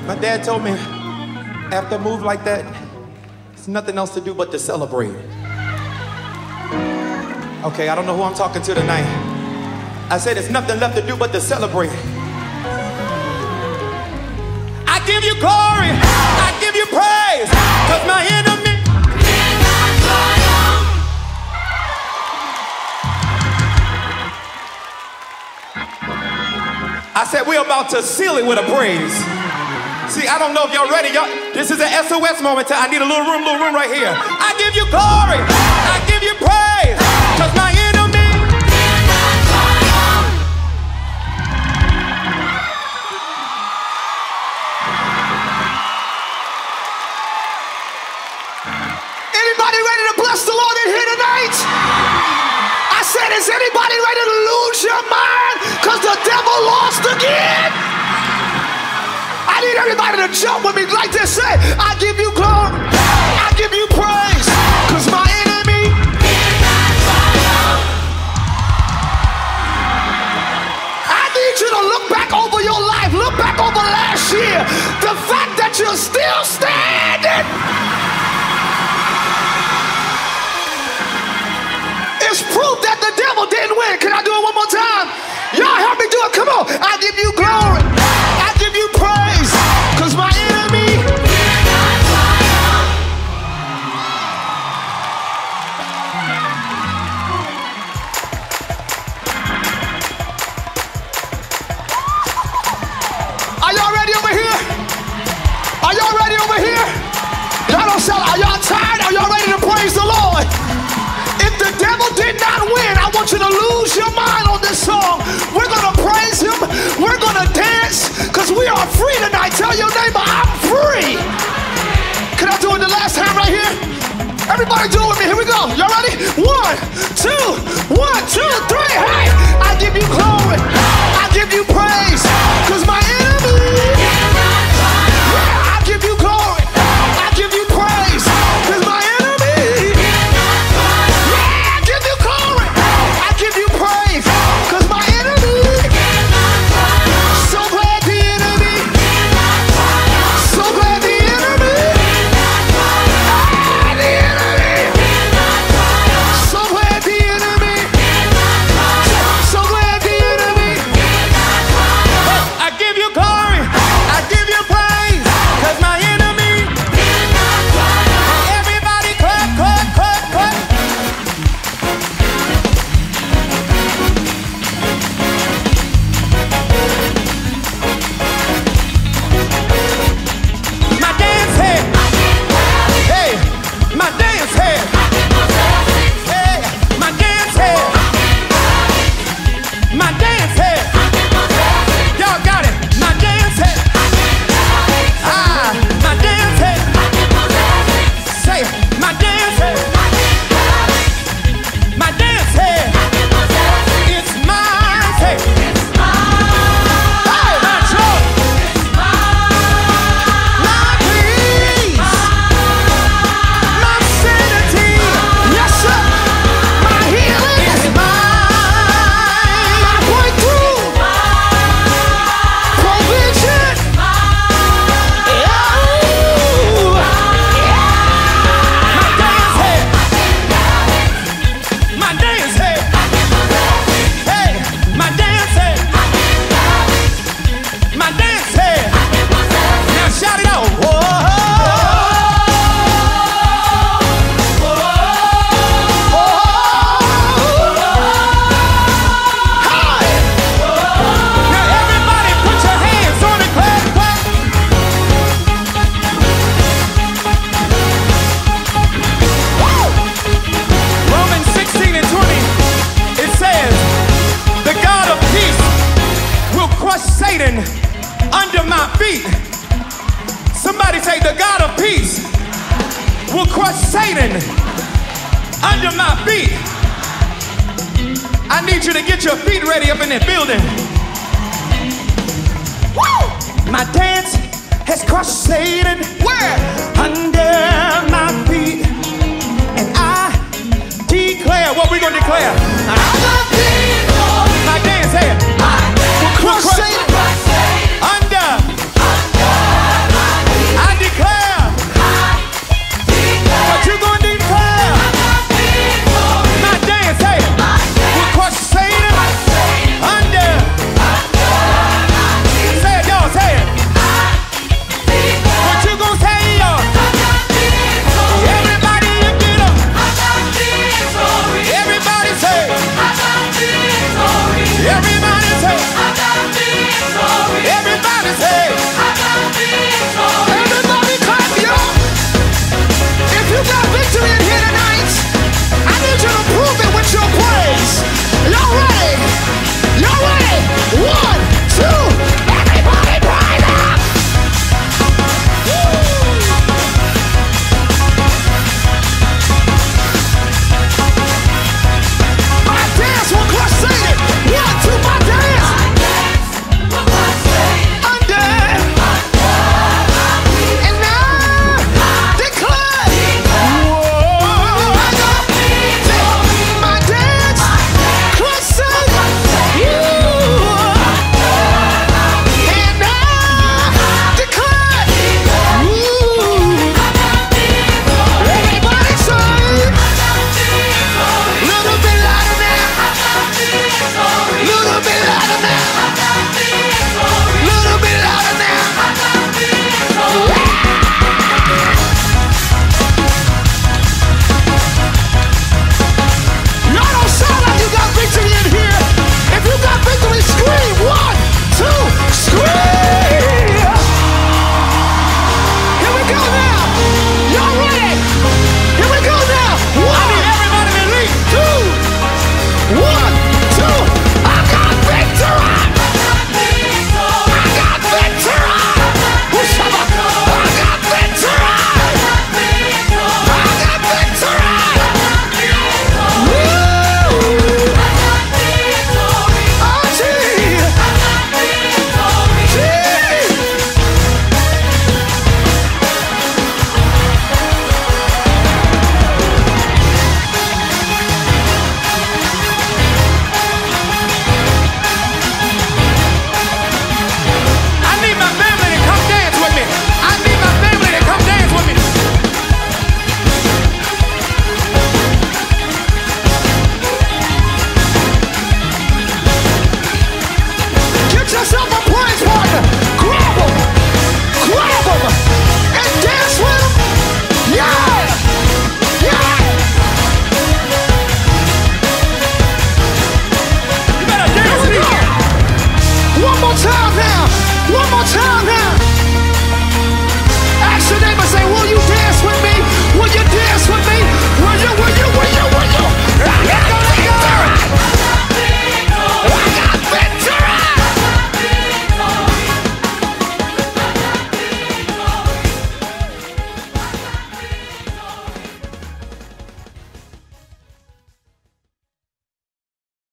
My dad told me after a move like that, there's nothing else to do but to celebrate. Okay, I don't know who I'm talking to tonight. I said there's nothing left to do but to celebrate. I give you glory, I give you praise, cause my enemy cannot triumph. I said we're about to seal it with a praise. See, I don't know if y'all ready. This is an SOS moment. I need a little room right here. I give you glory. I give you praise. Cause my enemy cannot triumph. Anybody ready to bless the Lord in here tonight? I said, is anybody ready to lose your mind? Cause the devil lost again. I need everybody to jump with me like this. Say, I give you glory, I give you praise, cause my enemy cannot triumph. I need you to look back over your life, look back over last year. The fact that you're still standing is proof that the devil didn't win. Can I do it one more time? Y'all help me do it, come on. I give you glory, I give you praise, cause my enemy cannot triumph. Are y'all ready over here? Are y'all ready over here? Y'all don't sound, are y'all tired? Are y'all ready to praise the Lord? If the devil did not win, I want you to lose your mind on this song. We're gonna praise him, we're gonna dance, cause we are free tonight. Tell your neighbor, I'm free. Can I do it the last time right here? Everybody do it with me, here we go. Y'all ready? 1, 2, 1, 2, 3, hey! I give you glory, I give you praise, cause my enemy, yeah, I give you glory, I give you praise, cause my enemy, yeah, I give you glory, I give you praise, cause my enemy, so glad the enemy, so glad the enemy, the enemy, so glad the enemy, so glad the enemy. I give you glory. I give you praise. Cause my enemy cannot triumph. Everybody clap, clap, clap, clap. My dance head. Hey, my dance head. Hey, my dance head. My dance head. Y'all got it. My dance head. Ah, my dance head. Say, my dance head. My dance head. It's my head. Hey, my joy. My peace. My sanity. Yes, sir. My healing, It's mine. my breakthrough, provision. My dance head. Hey, my dance head. My dance head. Now shout it out. Whoa. Now everybody put your hands on it. Clap, clap. Romans 16 and 20, it says, the God of peace will crush Satan under my feet. Somebody say, the God of peace will crush Satan under my feet. I need you to get your feet ready up in that building. Woo! My dance has crushed Satan